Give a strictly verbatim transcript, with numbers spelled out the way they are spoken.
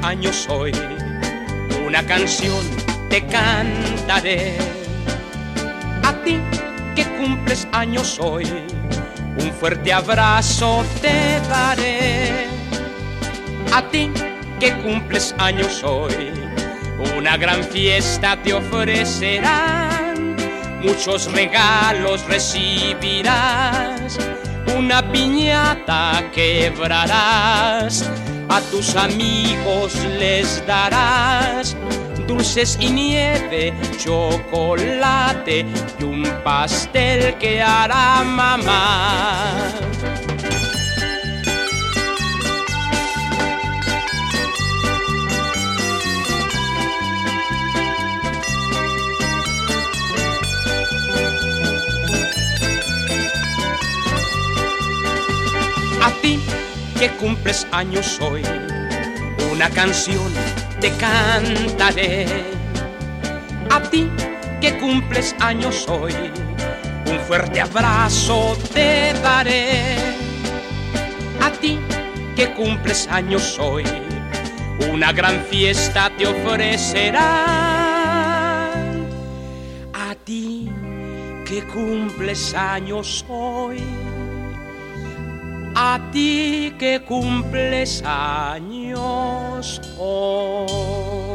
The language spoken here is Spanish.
años hoy, una canción te cantaré. A ti que cumples años hoy, un fuerte abrazo te daré. A ti que cumples años hoy, una gran fiesta te ofrecerán. Muchos regalos recibirás, una piñata quebrarás. A tus amigos les darás dulces y nieve, chocolate y un pastel que hará mamá. A ti que cumples años hoy, una canción te cantaré. A ti que cumples años hoy, un fuerte abrazo te daré. A ti que cumples años hoy, una gran fiesta te ofrecerán. A ti que cumples años hoy, a ti que cumples años hoy.